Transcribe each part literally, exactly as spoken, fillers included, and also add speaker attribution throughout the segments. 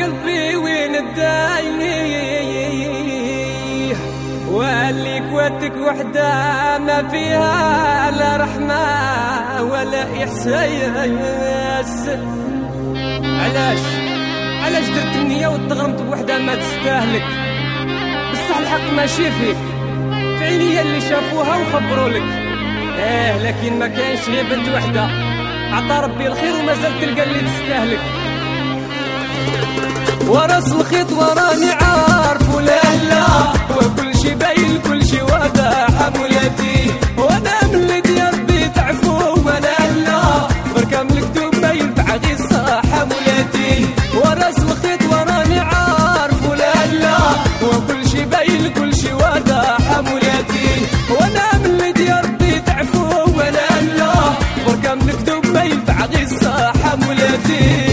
Speaker 1: ربي وين الدايني واللي كواتك وحدة ما فيها لا رحمة ولا إحساس. علاش علاش درت النية وتغرمت بوحدة ما تستاهلك؟ بصح الحق ماشي فيك، في عينيا اللي شافوها وخبروا لك. اه لكن ما كانش غير بنت وحدة، عطا ربي الخير ومازال تلقى اللي تستاهلك. وراس الخيط وراني عارف ولا لا، وكل شي باين كل شي واضح حمولاتي، وانا من اللي ديال ربي تعفو ولا لا، بركا من الكتوب ما ينفع غير الصح حمولاتي. وراس الخيط وراني عارف ولا لا، وكل شي باين كل شي واضح حمولاتي، وانا من اللي ديال ربي تعفو ولا لا، بركا من الكتوب ما ينفع غير الصح حمولاتي.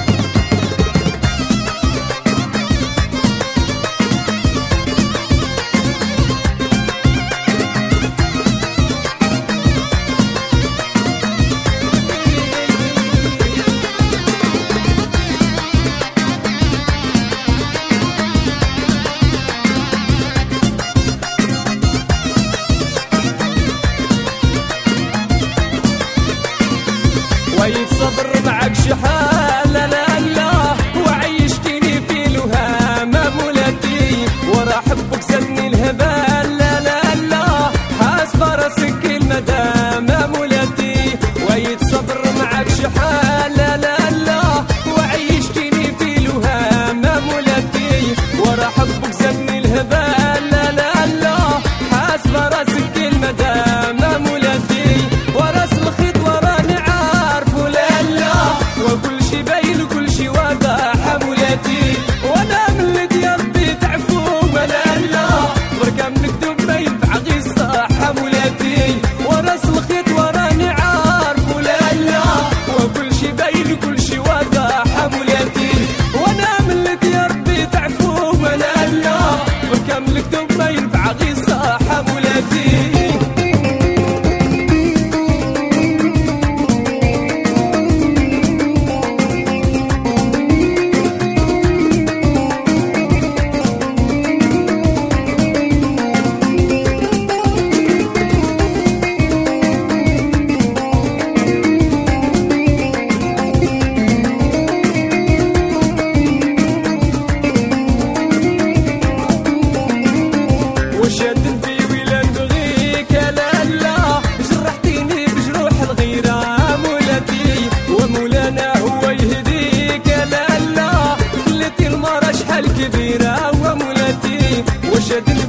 Speaker 1: صبر معك شحال لا لا، وعيشتيني في الوهام مولاتي، ورا حبك زادني الهبال لا لا لا، حاسب راسك المدام مولاتي. ويت صبر معك شحال لا لا لا، وعيشتيني في الوهام مولاتي، ورا حبك زادني الهبال لا لا لا، حاسب راسك المدام مولاتي. وراس الخيط وراني عارف وكل شي باين وكل شي واضح حمولاتي، وانا من اللي ديال ربي تعفو ولا لا، بركا من الكذوب ما ينفع غير الصح حمولاتي. وراس الخيط وراني عارف ولا لا، وكل شي باين وكل شي واضح حمولاتي، وانا من اللي ديال ربي تعفو ولا لا، بركا من الكذوب ما ينفع غير الصح حمولاتي. شاد في ولاد غيك لا لا، جرحتيني بجروح الغيرة مولاتي، ومولانا هو يهديك لا لا، خليتي المرة شحال كبيرة ومولاتي. وشاد